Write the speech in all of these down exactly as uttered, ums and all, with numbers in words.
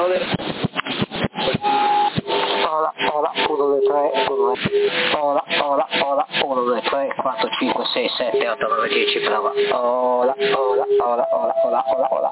Ola, ola, uno, due, tre, uno, ola, ola, ola, uno, due, tre, quattro, cinque, sei, sette, otto, nove, dieci, prova. Ola, ola, ola, ola, ola, ola, ola.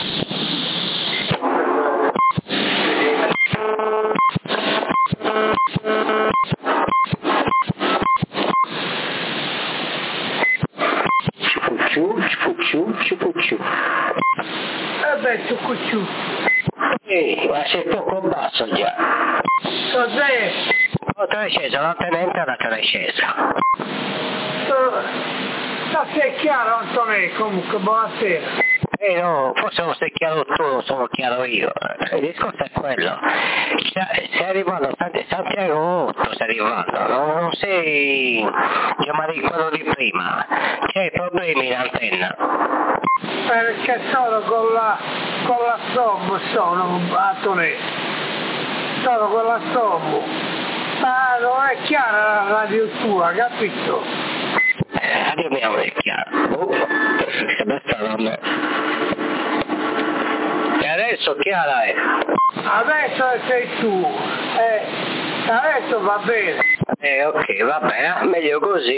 Ciucciu, ciucciu, ciucciu. Eh beh, ciucciu. Ehi, ma sei poco basso già. Cos'è? Oh, te l'hai scesa, la tenente ora te l'hai scesa. Ma sei chiaro, Antonello, comunque, buonasera. Eh no, forse non sei chiaro tu, non sono chiaro io. Il discorso è quello. Stai arrivando a Santiago otto, stai arrivando, no? Non sei Gianmaria quello di prima. C'hai problemi in antenna. Perché sono con la con la sommo, sono Antonello. Sono con la sommo. Ma non è chiara la radio tua, capito? Eh, radio mia non è chiara. Oh, sembra strano a me. E adesso chiara è? Adesso sei tu. Eh, adesso va bene. Eh ok, va bene, meglio così.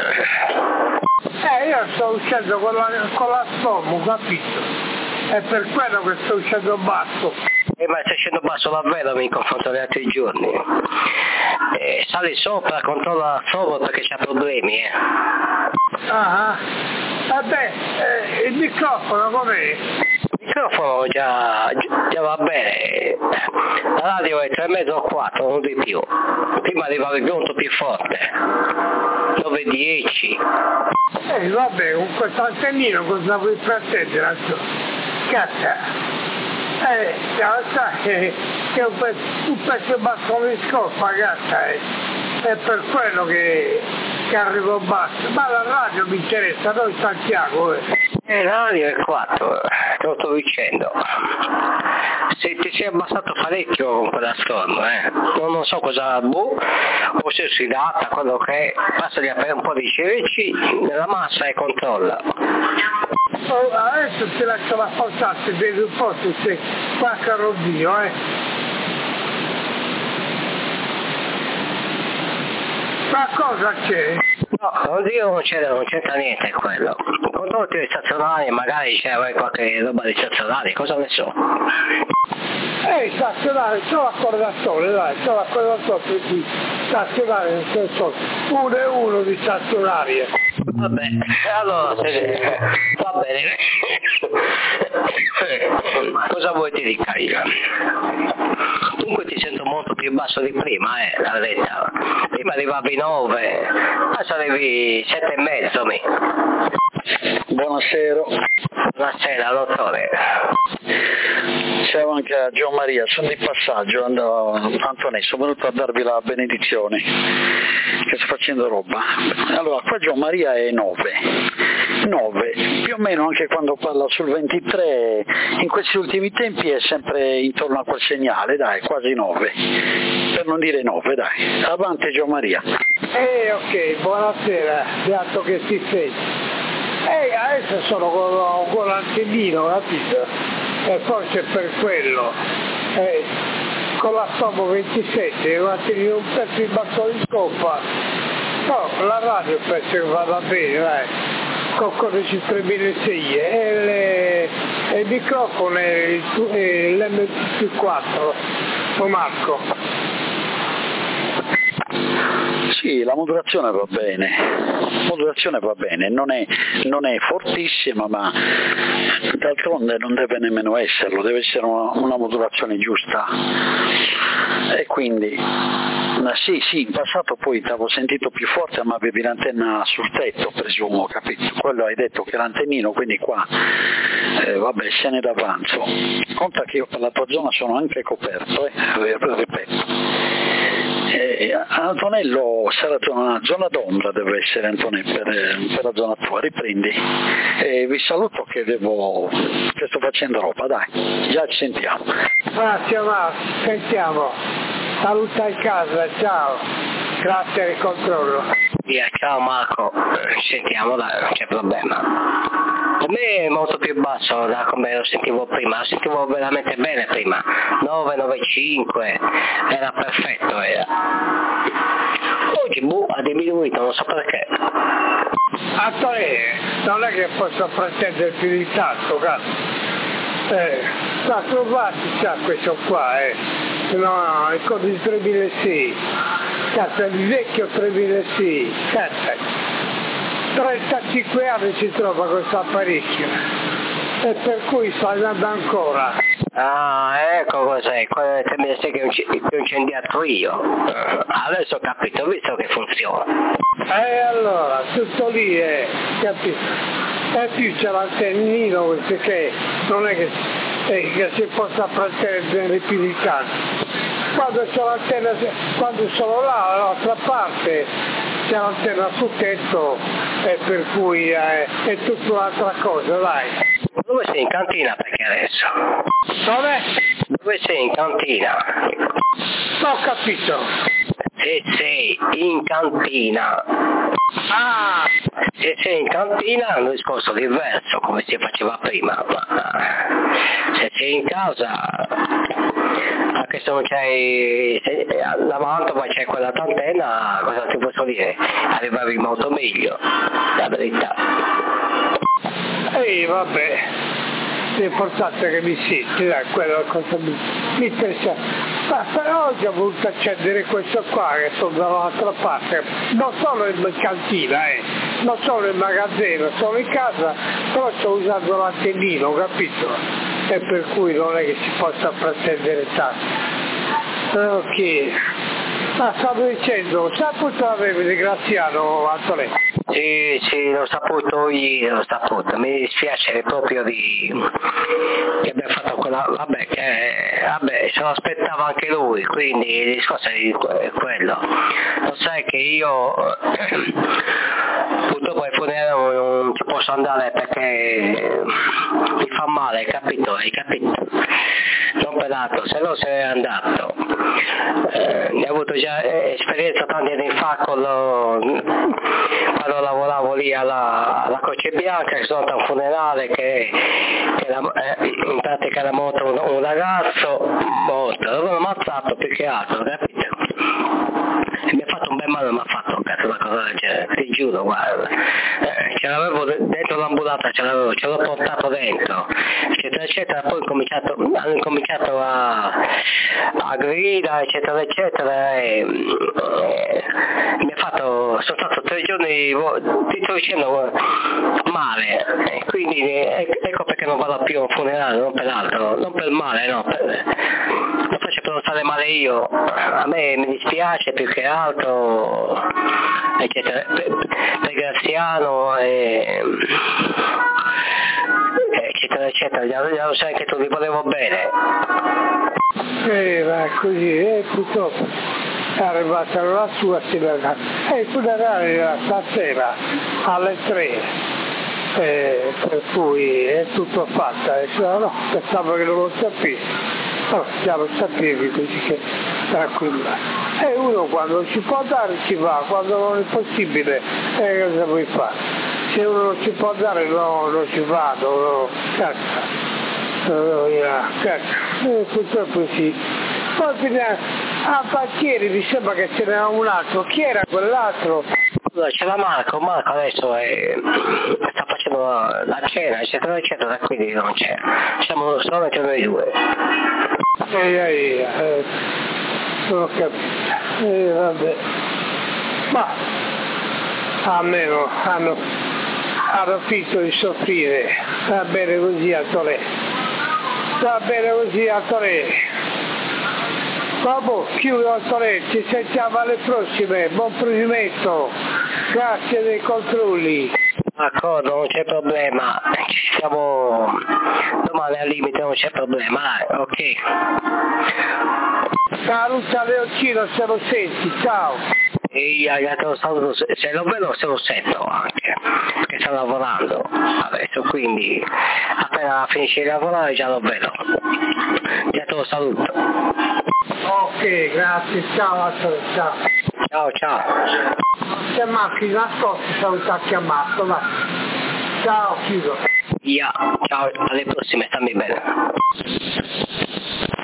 Eh, io sto uscendo con la, con la sommo, capito? È per quello che sto uscendo basso. Eh, ma stai scendendo basso davvero in confronto agli altri giorni. Eh, sali sopra, controlla sopra perché c'ha problemi, eh. Ah, vabbè, eh, il microfono com'è? Il microfono già, già va bene. La radio è tre e mezzo o quattro, non di più. Prima arrivava il molto più forte. nove dieci. Eh, vabbè, con questo antennino cosa vuoi pretendere? Cazzo! Eh, sai che, che un, pezzo, un pezzo basso di scorpa, cazzo, eh. È per quello che, che arrivo basso. Ma la radio mi interessa, noi Santiago, eh. Eh, la radio è quattro, te lo sto dicendo. Se ti sei abbassato parecchio con quella storm, eh. Non, non so cosa, boh, o se si data, quello che è, passagli a fare un po' di C V C nella massa e controlla. Oh, adesso ti lascio la portata, vedi un po' se c'è qualche robbio, eh. Ma cosa c'è? No, oddio non c'è, non c'entra niente quello. Controlli i stazionari, magari c'è qualche roba di stazionari, cosa ne so. Eh, stazionare, c'ho l'accordatore, dai, c'ho l'accordatore di stazionare, nel senso, uno e uno di stazionari. Eh. Vabbè, allora, se, va bene. Cosa vuoi ti ricarica? Comunque ti sento molto più basso di prima, eh, la letta. Prima arrivavi nove, adesso arrivi sette e mezzo, mi. Buonasera. Buonasera, dottore. Siamo anche a Gianmaria, sono di passaggio, andavo, Antonio, sono venuto a darvi la benedizione, che sto facendo roba. Allora, qua Gianmaria è nove, nove, più o meno anche quando parla sul ventitré, in questi ultimi tempi è sempre intorno a quel segnale, dai, quasi nove, per non dire nove, dai. Avanti Gianmaria. Eh, ok, buonasera, beato che si sente. Eh, adesso sono con, con l'antennino, capito? E forse per quello, eh, con la Sommo ventisette, un antennino un pezzo di basso di scoppa, no, la radio penso che vada bene, dai, con codice tremilasei e, le, e il microfono è l'M P quattro, o Marco. Sì, la modulazione va bene, la modulazione va bene, non è, non è fortissima, ma d'altronde non deve nemmeno esserlo, deve essere una, una modulazione giusta. E quindi, sì, sì, in passato poi ti avevo sentito più forte, ma avevi l'antenna sul tetto, presumo, capito? Quello hai detto che l'antennino, quindi qua, eh, vabbè, se ne d'avanzo. Conta che io per la tua zona sono anche coperto, eh, ripeto. Eh, Antonello, sarà una zona d'ombra, deve essere Antonello per, per la zona tua, riprendi. Eh, vi saluto che devo, che sto facendo roba, dai, già ci sentiamo. Grazie Marco, sentiamo, saluta in casa, ciao, grazie del controllo. Via, ciao Marco, ci sentiamo, dai, non c'è problema. Per me è molto più basso da come lo sentivo prima, lo sentivo veramente bene prima, nove, nove, cinque, era perfetto era. Oggi boh, ha diminuito, non so perché. Attore, non è che posso pretendere più di tanto, cazzo. Eh, quattro parti c'ha questo qua, eh. No, no, è con il tremilasei. Cazzo, il vecchio tremilasei. Cazzo. trentacinque anni si trova questo apparecchio. E per cui sto andando ancora. Ah, ecco cos'è, quello del tremilasei che ho incendiato io. Adesso ho capito, ho visto che funziona. E allora, tutto lì è, capito? E più c'è l'antennino, perché non è che, eh, che si possa pretendere più di tanto. Quando c'è l'antenna, quando sono là, dall'altra parte, c'è l'antenna sul tetto, e per cui eh, è tutta un'altra cosa, dai. Dove sei in cantina perché adesso? Dove? Dove sei in cantina? Non ho capito. Se sei in cantina. Ah! Se sei in cantina è un discorso diverso come si faceva prima, ma se sei in casa, anche se non c'hai la mantova, c'è quella antenna, cosa ti posso dire? Arrivavi molto meglio, la verità. Ehi, vabbè, l'importante è che mi senti, dai, quello è cosa mi, mi interessa. Ma però oggi ho voluto accendere questo qua che sono dall'altra parte, non sono in cantina, eh, non sono in magazzino, sono in casa, però sto usando l'antennino, capito? E per cui non è che si possa pretendere tanto. Ok. Ah, stavo dicendo, saputo avevi di Graziano, Antonello? Sì, sì, l'ho saputo ieri, l'ho saputo, mi dispiace proprio di che abbia fatto quella, vabbè, che, vabbè, se lo aspettava anche lui, quindi il discorso è quello. Lo sai che io purtroppo ai funerali non ci posso andare perché mi fa male, hai capito, hai capito? Non per l'altro, se no se n'è andato. Eh, ne ho avuto già esperienza tanti anni fa con lo, quando lavoravo lì alla, alla Croce Bianca, che sono andato a un funerale che, che era, eh, in pratica era morto un, un ragazzo morto, l'avevano ammazzato più che altro, capito? E mi ha fatto un bel male, mi ha fatto un cazzo una cosa del genere, ti giuro, guarda. Eh, ce l'avevo dentro l'ambulata, ce l'avevo, ce l'ho portato dentro, eccetera eccetera, poi ho cominciato, hanno incominciato a, a grida, eccetera eccetera, e, e mi ha fatto, sono stato tre giorni, ti sto dicendo, male, e quindi ecco perché non vado più a un funerale, non per altro, non per male, no, per, lo faccio per non stare male io, a me mi dispiace più che altro, eccetera, per, per Graziano e eccetera eccetera, già lo sai che tu li volevo bene. Eh, va così, eh, purtroppo è arrivata la sua sera, e il funerale era stasera alle tre, eh, per cui è tutto fatto, e cioè, no, pensavo che non lo sapessi. No, già lo sapevi, così che tranquilla. E uno quando ci può dare ci va, quando non è possibile, eh, cosa vuoi fare? Se uno non ci può dare no, non ci vado, no, cazzo, no, yeah, cazzo, eh, purtroppo sì. Poi fino a Pacchieri mi sembra che ce n'era un altro, chi era quell'altro? C'era Marco, Marco adesso è, sta facendo la cena, eccetera eccetera, quindi non c'è, siamo solamente noi due. Ehi, ehi, eh, non ho capito, eh, vabbè, ma almeno hanno, hanno finito di soffrire, va bene così Antonello, va bene così Antonello. Vabbè, chiudo Antonello, ci sentiamo alle prossime, buon proseguimento, grazie dei controlli. D'accordo, non c'è problema, ci siamo domani al limite, non c'è problema, dai, ok. Saluta Leoncino se lo senti, ciao. E io te lo saluto, se lo vedo se lo sento anche, che sta lavorando adesso, quindi appena finisce di lavorare già lo vedo, già te lo saluto. Ok, grazie, ciao Antonello, ciao. Ciao, ciao. C'è Marco, nascosto, salutarti a Marco, va. Ciao, chiudo. Via, ciao, alle prossime, stammi bene.